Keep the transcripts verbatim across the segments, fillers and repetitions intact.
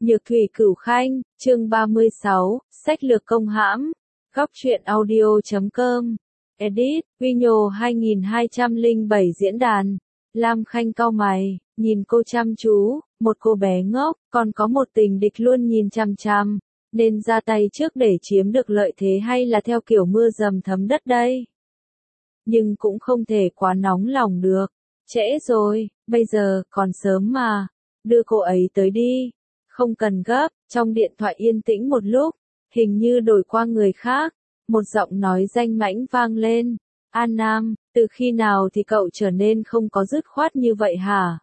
Nhược thủy cửu khanh, chương ba mươi sáu, sách lược công hãm. Góc truyện audio chấm com. Edit, Vino hai nghìn hai trăm lẻ bảy diễn đàn. Lam Khanh cau mày, nhìn cô chăm chú, một cô bé ngốc, còn có một tình địch luôn nhìn chằm chằm. Nên ra tay trước để chiếm được lợi thế hay là theo kiểu mưa dầm thấm đất đây? Nhưng cũng không thể quá nóng lòng được. Trễ rồi, bây giờ còn sớm mà. Đưa cô ấy tới đi. Không cần gấp, trong điện thoại yên tĩnh một lúc, hình như đổi qua người khác, một giọng nói danh mãnh vang lên. An Nam, từ khi nào thì cậu trở nên không có dứt khoát như vậy hả?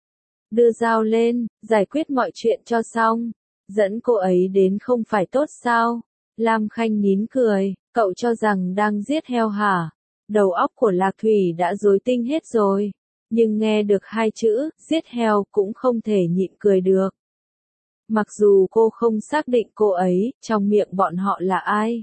Đưa dao lên, giải quyết mọi chuyện cho xong. Dẫn cô ấy đến không phải tốt sao? Lam Khanh nín cười, cậu cho rằng đang giết heo hả? Đầu óc của Lạc Thủy đã rối tinh hết rồi. Nhưng nghe được hai chữ, giết heo cũng không thể nhịn cười được. Mặc dù cô không xác định cô ấy, trong miệng bọn họ là ai.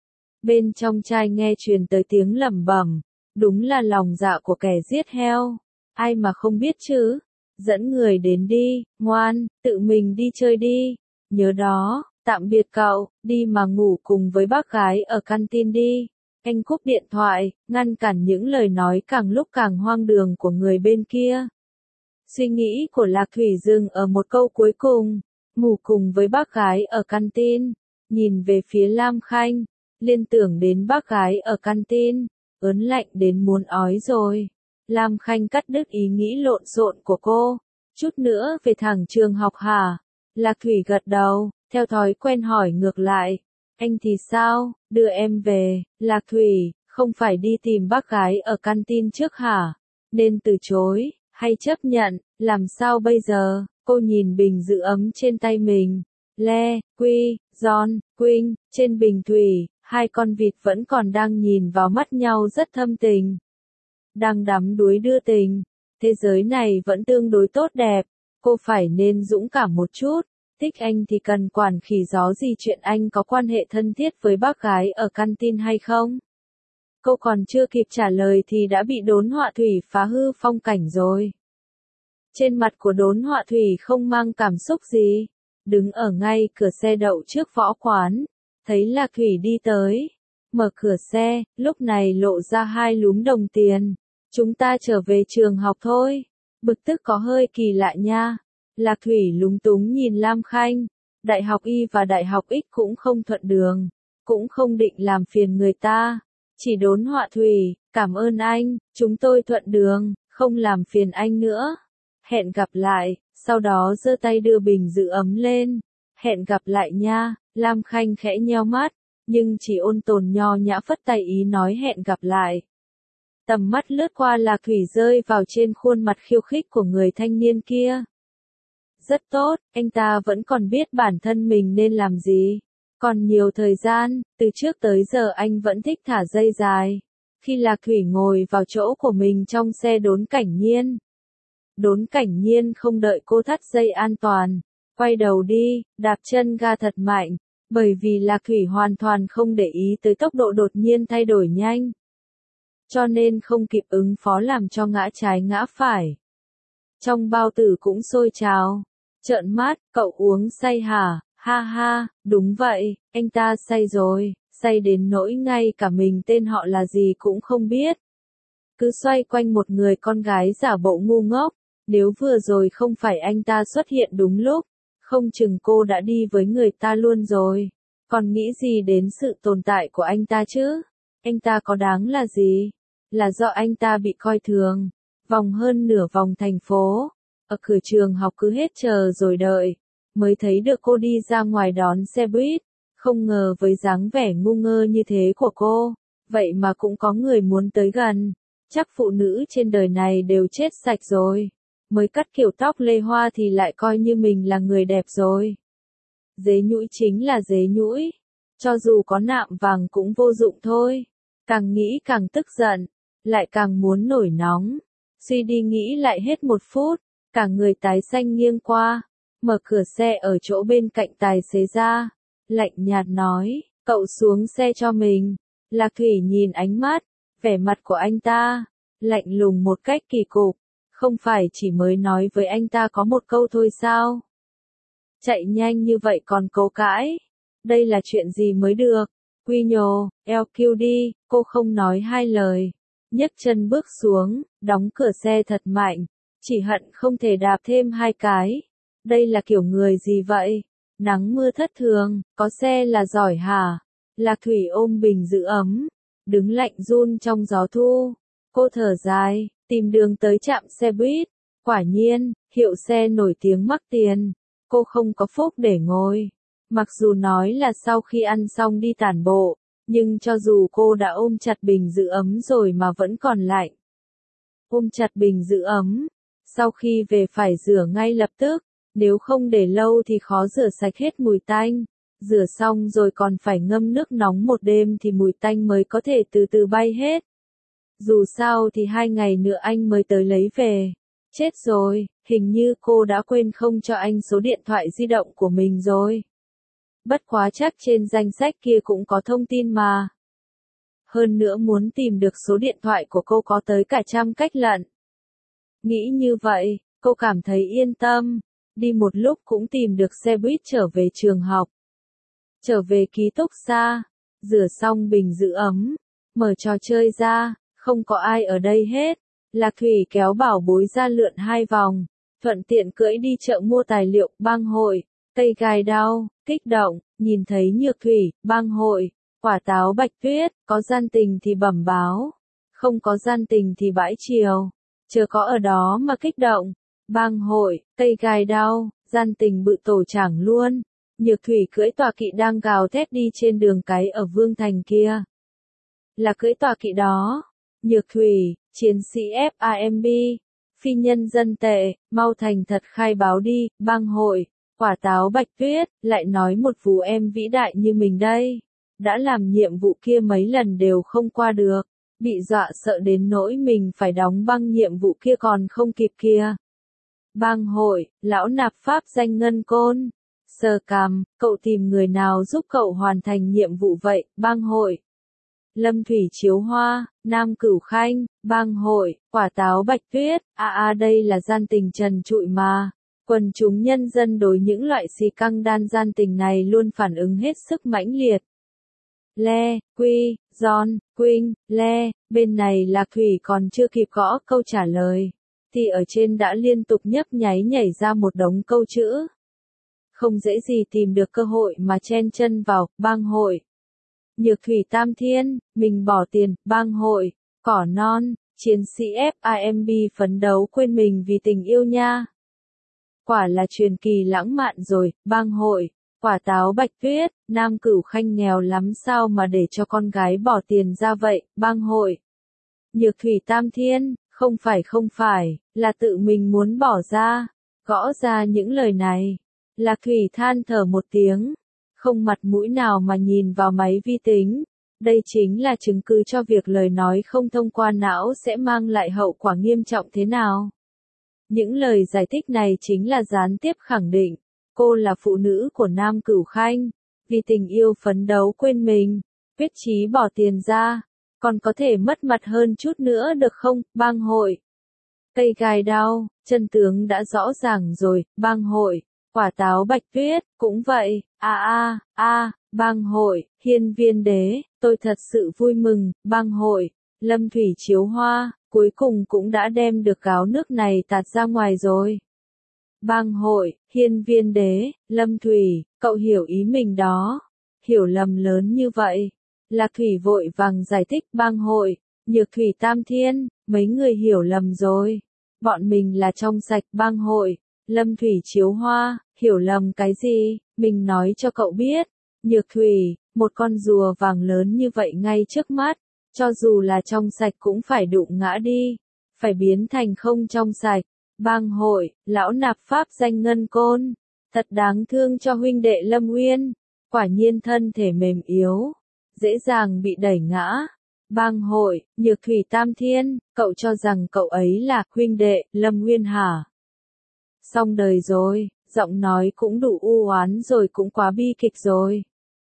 Bên trong trai nghe truyền tới tiếng lẩm bẩm, đúng là lòng dạ của kẻ giết heo. Ai mà không biết chứ. Dẫn người đến đi, ngoan, tự mình đi chơi đi. Nhớ đó, tạm biệt cậu, đi mà ngủ cùng với bác gái ở canteen đi. Anh cúp điện thoại, ngăn cản những lời nói càng lúc càng hoang đường của người bên kia. Suy nghĩ của Lạc Thủy dừng ở một câu cuối cùng. Ngủ cùng với bác gái ở canteen, nhìn về phía Lam Khanh, liên tưởng đến bác gái ở canteen, ớn lạnh đến muốn ói rồi. Lam Khanh cắt đứt ý nghĩ lộn xộn của cô, chút nữa về thẳng trường học hả? Lạc Thủy gật đầu, theo thói quen hỏi ngược lại, anh thì sao, đưa em về? Lạc Thủy, không phải đi tìm bác gái ở canteen trước hả? Nên từ chối, hay chấp nhận, làm sao bây giờ? Cô nhìn bình giữ ấm trên tay mình. Le, Quy, John, Quynh, trên bình thủy, hai con vịt vẫn còn đang nhìn vào mắt nhau rất thâm tình. Đang đắm đuối đưa tình. Thế giới này vẫn tương đối tốt đẹp. Cô phải nên dũng cảm một chút. Thích anh thì cần quản khỉ gió gì chuyện anh có quan hệ thân thiết với bác gái ở canteen hay không? Cô còn chưa kịp trả lời thì đã bị đốn họa thủy phá hư phong cảnh rồi. Trên mặt của đốn họa thủy không mang cảm xúc gì. Đứng ở ngay cửa xe đậu trước võ quán. Thấy Lạc Thủy đi tới. Mở cửa xe, lúc này lộ ra hai lúm đồng tiền. Chúng ta trở về trường học thôi. Bực tức có hơi kỳ lạ nha. Lạc Thủy lúng túng nhìn Lam Khanh. Đại học Y và Đại học X cũng không thuận đường. Cũng không định làm phiền người ta. Chỉ đốn họa thủy, cảm ơn anh, chúng tôi thuận đường, không làm phiền anh nữa. Hẹn gặp lại, sau đó giơ tay đưa bình giữ ấm lên. Hẹn gặp lại nha, Lam Khanh khẽ nheo mắt, nhưng chỉ ôn tồn nho nhã phất tay ý nói hẹn gặp lại. Tầm mắt lướt qua Lạc Thủy rơi vào trên khuôn mặt khiêu khích của người thanh niên kia. Rất tốt, anh ta vẫn còn biết bản thân mình nên làm gì. Còn nhiều thời gian, từ trước tới giờ anh vẫn thích thả dây dài. Khi Lạc Thủy ngồi vào chỗ của mình trong xe đốn cảnh nhiên. Đốn cảnh nhiên không đợi cô thắt dây an toàn, quay đầu đi, đạp chân ga thật mạnh, bởi vì Lạc Thủy hoàn toàn không để ý tới tốc độ đột nhiên thay đổi nhanh. Cho nên không kịp ứng phó làm cho ngã trái ngã phải. Trong bao tử cũng sôi trào, trợn mắt, cậu uống say hả? Ha ha, đúng vậy, anh ta say rồi, say đến nỗi ngay cả mình tên họ là gì cũng không biết. Cứ xoay quanh một người con gái giả bộ ngu ngốc. Nếu vừa rồi không phải anh ta xuất hiện đúng lúc, không chừng cô đã đi với người ta luôn rồi. Còn nghĩ gì đến sự tồn tại của anh ta chứ? Anh ta có đáng là gì? Là do anh ta bị coi thường. Vòng hơn nửa vòng thành phố. Ở cửa trường học cứ hết chờ rồi đợi. Mới thấy được cô đi ra ngoài đón xe buýt. Không ngờ với dáng vẻ ngu ngơ như thế của cô. Vậy mà cũng có người muốn tới gần. Chắc phụ nữ trên đời này đều chết sạch rồi. Mới cắt kiểu tóc lê hoa thì lại coi như mình là người đẹp rồi. Dế nhũi chính là dế nhũi. Cho dù có nạm vàng cũng vô dụng thôi. Càng nghĩ càng tức giận. Lại càng muốn nổi nóng. Suy đi nghĩ lại hết một phút. Cả người tái xanh nghiêng qua. Mở cửa xe ở chỗ bên cạnh tài xế ra. Lạnh nhạt nói, cậu xuống xe cho mình. Lạc Thủy nhìn ánh mắt. Vẻ mặt của anh ta. Lạnh lùng một cách kỳ cục. Không phải chỉ mới nói với anh ta có một câu thôi sao? chạy nhanh như vậy còn cố cãi. Đây là chuyện gì mới được? Quy nhồ, eo kiu đi, cô không nói hai lời. Nhấc chân bước xuống, đóng cửa xe thật mạnh. Chỉ hận không thể đạp thêm hai cái. Đây là kiểu người gì vậy? Nắng mưa thất thường, có xe là giỏi hả? Lạc Thủy ôm bình giữ ấm. Đứng lạnh run trong gió thu. Cô thở dài, tìm đường tới trạm xe buýt. Quả nhiên, hiệu xe nổi tiếng mắc tiền. Cô không có phúc để ngồi. Mặc dù nói là sau khi ăn xong đi tản bộ, nhưng cho dù cô đã ôm chặt bình giữ ấm rồi mà vẫn còn lạnh. Ôm chặt bình giữ ấm. Sau khi về phải rửa ngay lập tức, nếu không để lâu thì khó rửa sạch hết mùi tanh. Rửa xong rồi còn phải ngâm nước nóng một đêm thì mùi tanh mới có thể từ từ bay hết. Dù sao thì hai ngày nữa anh mới tới lấy về. Chết rồi, hình như cô đã quên không cho anh số điện thoại di động của mình rồi. Bất quá chắc trên danh sách kia cũng có thông tin mà. Hơn nữa muốn tìm được số điện thoại của cô có tới cả trăm cách lận. Nghĩ như vậy, cô cảm thấy yên tâm. Đi một lúc cũng tìm được xe buýt trở về trường học. Trở về ký túc xá. Rửa xong bình giữ ấm. Mở trò chơi ra, không có ai ở đây hết. Lạc Thủy kéo bảo bối ra lượn hai vòng. Thuận tiện cưỡi đi chợ mua tài liệu, bang hội. Cây gai đao, kích động, nhìn thấy Nhược Thủy, bang hội, quả táo bạch tuyết, có gian tình thì bẩm báo, không có gian tình thì bãi chiều, chờ có ở đó mà kích động, bang hội, cây gai đao, gian tình bự tổ chẳng luôn, Nhược Thủy cưỡi tọa kỵ đang gào thét đi trên đường cái ở Vương Thành kia. Là cưỡi tọa kỵ đó, Nhược Thủy, chiến sĩ ép a em bê, phi nhân dân tệ, mau thành thật khai báo đi, bang hội. Quả táo bạch tuyết, lại nói một vụ em vĩ đại như mình đây. Đã làm nhiệm vụ kia mấy lần đều không qua được. Bị dọa sợ đến nỗi mình phải đóng băng nhiệm vụ kia còn không kịp kia. Bang hội, lão nạp pháp danh ngân côn. Sờ cằm, cậu tìm người nào giúp cậu hoàn thành nhiệm vụ vậy, bang hội. Lâm Thủy Chiếu Hoa, Nam Cửu Khanh, bang hội, quả táo bạch tuyết, a a đây là gian tình trần trụi mà. Quần chúng nhân dân đối những loại xì căng đan gian tình này luôn phản ứng hết sức mãnh liệt. Le, Quy, Giòn, Quynh, Le, bên này Lạc Thủy còn chưa kịp gõ câu trả lời, thì ở trên đã liên tục nhấp nháy nhảy ra một đống câu chữ. Không dễ gì tìm được cơ hội mà chen chân vào, bang hội. Nhược Thủy Tam Thiên, mình bỏ tiền, bang hội, cỏ non, chiến sĩ ép a em bê phấn đấu quên mình vì tình yêu nha. Quả là truyền kỳ lãng mạn rồi, bang hội, quả táo bạch tuyết, Nam Cửu Khanh nghèo lắm sao mà để cho con gái bỏ tiền ra vậy, bang hội. Nhược Thủy Tam Thiên, không phải không phải, là tự mình muốn bỏ ra, gõ ra những lời này. Lạc Thủy than thở một tiếng, không mặt mũi nào mà nhìn vào máy vi tính. Đây chính là chứng cứ cho việc lời nói không thông qua não sẽ mang lại hậu quả nghiêm trọng thế nào. Những lời giải thích này chính là gián tiếp khẳng định, cô là phụ nữ của Nam Cửu Khanh, vì tình yêu phấn đấu quên mình, quyết chí bỏ tiền ra, còn có thể mất mặt hơn chút nữa được không, bang hội. Cây gai đao, chân tướng đã rõ ràng rồi, bang hội, quả táo bạch tuyết, cũng vậy, a a a, bang hội, hiên viên đế, tôi thật sự vui mừng, bang hội, Lâm Thủy Chiếu Hoa. Cuối cùng cũng đã đem được gáo nước này tạt ra ngoài rồi. Bang hội, hiên viên đế, Lâm Thủy, cậu hiểu ý mình đó. Hiểu lầm lớn như vậy. Lạc Thủy vội vàng giải thích bang hội, Nhược Thủy Tam Thiên, mấy người hiểu lầm rồi. Bọn mình là trong sạch bang hội, Lâm Thủy Chiếu Hoa, hiểu lầm cái gì, mình nói cho cậu biết. Nhược Thủy, một con rùa vàng lớn như vậy ngay trước mắt. Cho dù là trong sạch cũng phải đụng ngã đi, phải biến thành không trong sạch. Bang hội, lão nạp pháp danh ngân côn, thật đáng thương cho huynh đệ Lâm Uyên, quả nhiên thân thể mềm yếu, dễ dàng bị đẩy ngã. Bang hội, Nhược Thủy Tam Thiên, cậu cho rằng cậu ấy là huynh đệ Lâm Uyên hả? Xong đời rồi, giọng nói cũng đủ u oán rồi cũng quá bi kịch rồi.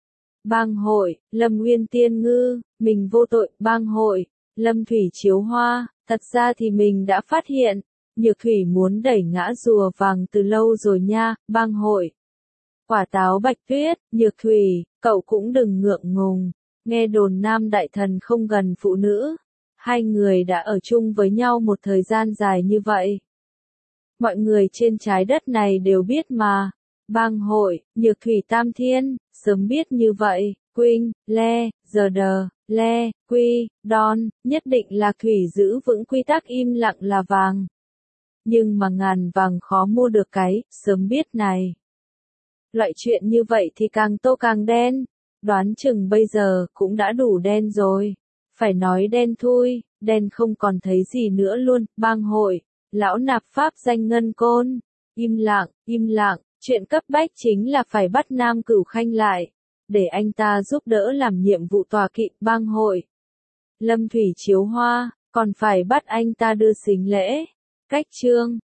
Bang hội, Lâm Uyên Tiên Ngư, mình vô tội, bang hội, Lâm Thủy Chiếu Hoa, thật ra thì mình đã phát hiện, Nhược Thủy muốn đẩy ngã rùa vàng từ lâu rồi nha, bang hội. Quả táo Bạch Tuyết, Nhược Thủy, cậu cũng đừng ngượng ngùng. Nghe đồn nam đại thần không gần phụ nữ. Hai người đã ở chung với nhau một thời gian dài như vậy. Mọi người trên trái đất này đều biết mà. Bang hội, Nhược Thủy Tam Thiên, sớm biết như vậy, Quynh, Le, giờ đờ, Le, Quy, Đon, nhất định là Thủy giữ vững quy tắc im lặng là vàng. Nhưng mà ngàn vàng khó mua được cái, sớm biết này. Loại chuyện như vậy thì càng tô càng đen, đoán chừng bây giờ cũng đã đủ đen rồi. Phải nói đen thui, đen không còn thấy gì nữa luôn, bang hội, lão nạp pháp danh Ngân Côn. Im lặng, im lặng, chuyện cấp bách chính là phải bắt Nam Cửu Khanh lại, để anh ta giúp đỡ làm nhiệm vụ tòa kỵ bang hội. Lâm Thủy Chiếu Hoa, còn phải bắt anh ta đưa sính lễ. Cách chương